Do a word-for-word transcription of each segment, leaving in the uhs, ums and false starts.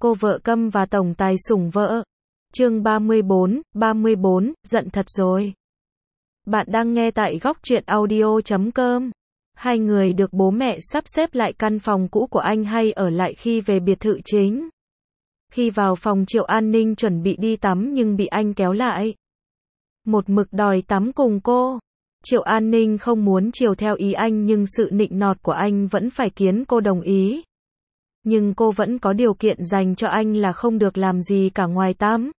Cô vợ câm và tổng tài sủng vợ. Chương ba mươi bốn, ba mươi bốn, giận thật rồi. Bạn đang nghe tại góc truyện audio chấm com. Hai người được bố mẹ sắp xếp lại căn phòng cũ của anh hay ở lại khi về biệt thự chính. Khi vào phòng, Triệu An Ninh chuẩn bị đi tắm nhưng bị anh kéo lại. Một mực đòi tắm cùng cô. Triệu An Ninh không muốn chiều theo ý anh nhưng sự nịnh nọt của anh vẫn phải khiến cô đồng ý. Nhưng cô vẫn có điều kiện dành cho anh là không được làm gì cả ngoài tắm.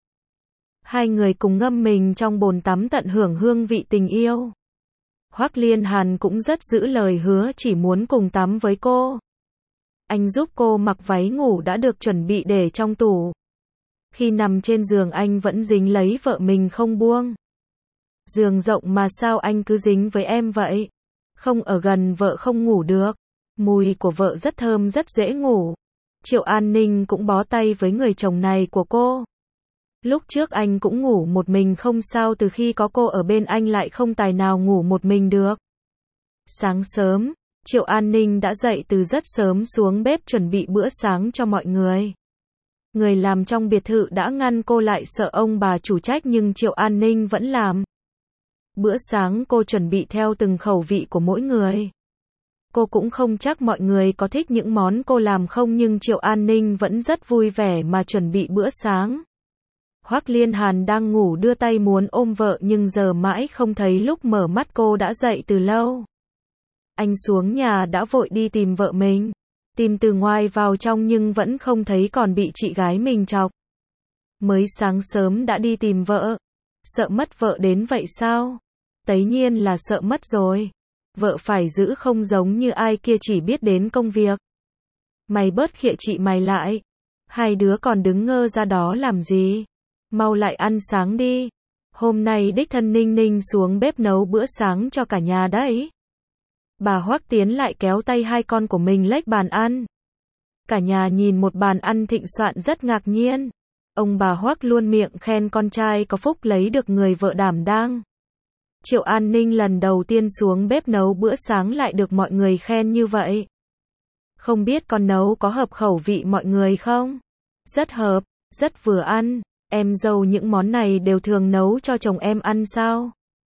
Hai người cùng ngâm mình trong bồn tắm tận hưởng hương vị tình yêu. Hoắc Liên Hàn cũng rất giữ lời hứa chỉ muốn cùng tắm với cô. Anh giúp cô mặc váy ngủ đã được chuẩn bị để trong tủ. Khi nằm trên giường anh vẫn dính lấy vợ mình không buông. Giường rộng mà sao anh cứ dính với em vậy? Không ở gần vợ không ngủ được. Mùi của vợ rất thơm rất dễ ngủ. Triệu An Ninh cũng bó tay với người chồng này của cô. Lúc trước anh cũng ngủ một mình không sao, từ khi có cô ở bên anh lại không tài nào ngủ một mình được. Sáng sớm, Triệu An Ninh đã dậy từ rất sớm xuống bếp chuẩn bị bữa sáng cho mọi người. Người làm trong biệt thự đã ngăn cô lại sợ ông bà chủ trách nhưng Triệu An Ninh vẫn làm. Bữa sáng cô chuẩn bị theo từng khẩu vị của mỗi người. Cô cũng không chắc mọi người có thích những món cô làm không nhưng Triệu An Ninh vẫn rất vui vẻ mà chuẩn bị bữa sáng. Hoắc Liên Hàn đang ngủ đưa tay muốn ôm vợ nhưng giờ mãi không thấy, lúc mở mắt cô đã dậy từ lâu. Anh xuống nhà đã vội đi tìm vợ mình. Tìm từ ngoài vào trong nhưng vẫn không thấy, còn bị chị gái mình chọc. Mới sáng sớm đã đi tìm vợ. Sợ mất vợ đến vậy sao? Tất nhiên là sợ mất rồi. Vợ phải giữ không giống như ai kia chỉ biết đến công việc. Mày bớt khịa chị mày lại. Hai đứa còn đứng ngơ ra đó làm gì? Mau lại ăn sáng đi. Hôm nay đích thân Ninh Ninh xuống bếp nấu bữa sáng cho cả nhà đấy. Bà Hoắc tiến lại kéo tay hai con của mình lếch bàn ăn. Cả nhà nhìn một bàn ăn thịnh soạn rất ngạc nhiên. Ông bà Hoắc luôn miệng khen con trai có phúc lấy được người vợ đảm đang. Triệu An Ninh lần đầu tiên xuống bếp nấu bữa sáng lại được mọi người khen như vậy. Không biết con nấu có hợp khẩu vị mọi người không? Rất hợp, rất vừa ăn. Em dâu những món này đều thường nấu cho chồng em ăn sao?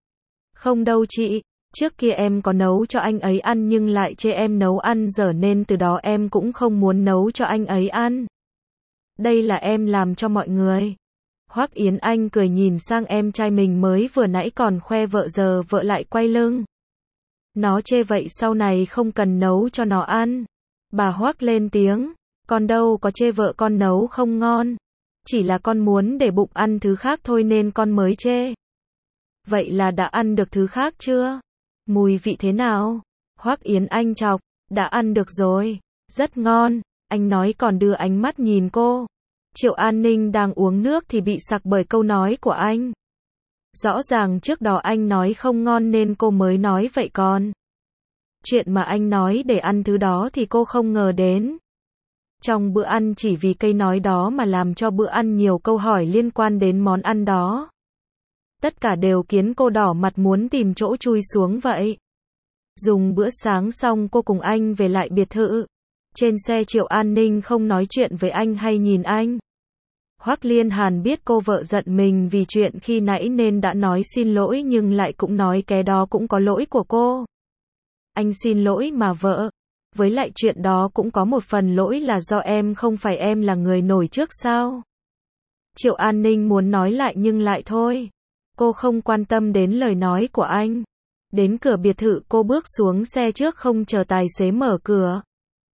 Không đâu chị, trước kia em có nấu cho anh ấy ăn nhưng lại chê em nấu ăn dở nên từ đó em cũng không muốn nấu cho anh ấy ăn. Đây là em làm cho mọi người. Hoắc Yến Anh cười nhìn sang em trai mình mới vừa nãy còn khoe vợ, giờ vợ lại quay lưng. Nó chê vậy sau này không cần nấu cho nó ăn. Bà Hoắc lên tiếng, con đâu có chê vợ con nấu không ngon. Chỉ là con muốn để bụng ăn thứ khác thôi nên con mới chê. Vậy là đã ăn được thứ khác chưa? Mùi vị thế nào? Hoắc Yến Anh chọc, đã ăn được rồi, rất ngon. Anh nói còn đưa ánh mắt nhìn cô. Triệu An Ninh đang uống nước thì bị sặc bởi câu nói của anh. Rõ ràng trước đó anh nói không ngon nên cô mới nói vậy còn. Chuyện mà anh nói để ăn thứ đó thì cô không ngờ đến. Trong bữa ăn chỉ vì cây nói đó mà làm cho bữa ăn nhiều câu hỏi liên quan đến món ăn đó. Tất cả đều khiến cô đỏ mặt muốn tìm chỗ chui xuống vậy. Dùng bữa sáng xong cô cùng anh về lại biệt thự. Trên xe Triệu An Ninh không nói chuyện với anh hay nhìn anh. Hoắc Liên Hàn biết cô vợ giận mình vì chuyện khi nãy nên đã nói xin lỗi nhưng lại cũng nói cái đó cũng có lỗi của cô. Anh xin lỗi mà vợ. Với lại chuyện đó cũng có một phần lỗi là do em, không phải em là người nổi trước sao? Triệu An Ninh muốn nói lại nhưng lại thôi. Cô không quan tâm đến lời nói của anh. Đến cửa biệt thự cô bước xuống xe trước không chờ tài xế mở cửa.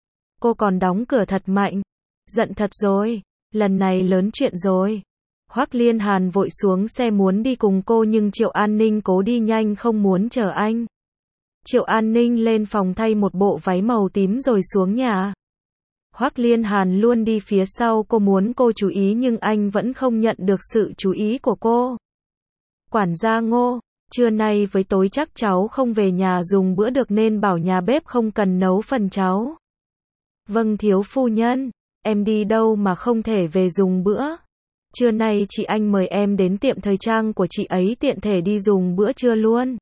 Cô còn đóng cửa thật mạnh. Giận thật rồi. Lần này lớn chuyện rồi. Hoắc Liên Hàn vội xuống xe muốn đi cùng cô nhưng Triệu An Ninh cố đi nhanh không muốn chờ anh. Triệu An Ninh lên phòng thay một bộ váy màu tím rồi xuống nhà. Hoắc Liên Hàn luôn đi phía sau cô, muốn cô chú ý nhưng anh vẫn không nhận được sự chú ý của cô. Quản gia Ngô, trưa nay với tối chắc cháu không về nhà dùng bữa được nên bảo nhà bếp không cần nấu phần cháu. Vâng thiếu phu nhân, em đi đâu mà không thể về dùng bữa. Trưa nay chị anh mời em đến tiệm thời trang của chị ấy tiện thể đi dùng bữa trưa luôn.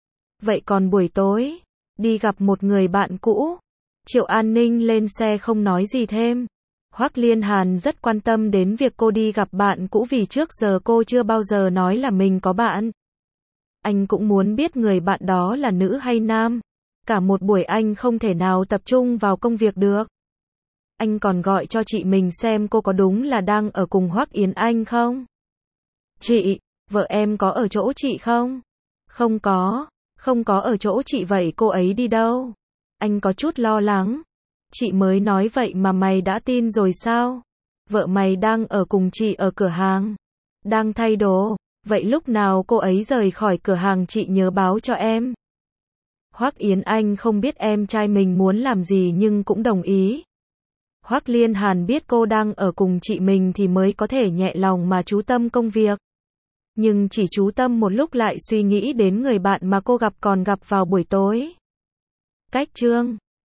Vậy còn buổi tối, đi gặp một người bạn cũ. Triệu An Ninh lên xe không nói gì thêm. Hoắc Liên Hàn rất quan tâm đến việc cô đi gặp bạn cũ vì trước giờ cô chưa bao giờ nói là mình có bạn. Anh cũng muốn biết người bạn đó là nữ hay nam. Cả một buổi anh không thể nào tập trung vào công việc được. Anh còn gọi cho chị mình xem cô có đúng là đang ở cùng Hoắc Yến Anh không? Chị, vợ em có ở chỗ chị không? Không có, không có ở chỗ chị vậy cô ấy đi đâu? Anh có chút lo lắng. Chị mới nói vậy mà mày đã tin rồi sao? Vợ mày đang ở cùng chị ở cửa hàng. Đang thay đồ. Vậy lúc nào cô ấy rời khỏi cửa hàng chị nhớ báo cho em. Hoắc Yến Anh không biết em trai mình muốn làm gì nhưng cũng đồng ý. Hoắc Liên Hàn biết cô đang ở cùng chị mình thì mới có thể nhẹ lòng mà chú tâm công việc. Nhưng chỉ chú tâm một lúc lại suy nghĩ đến người bạn mà cô gặp còn gặp vào buổi tối. Cách chương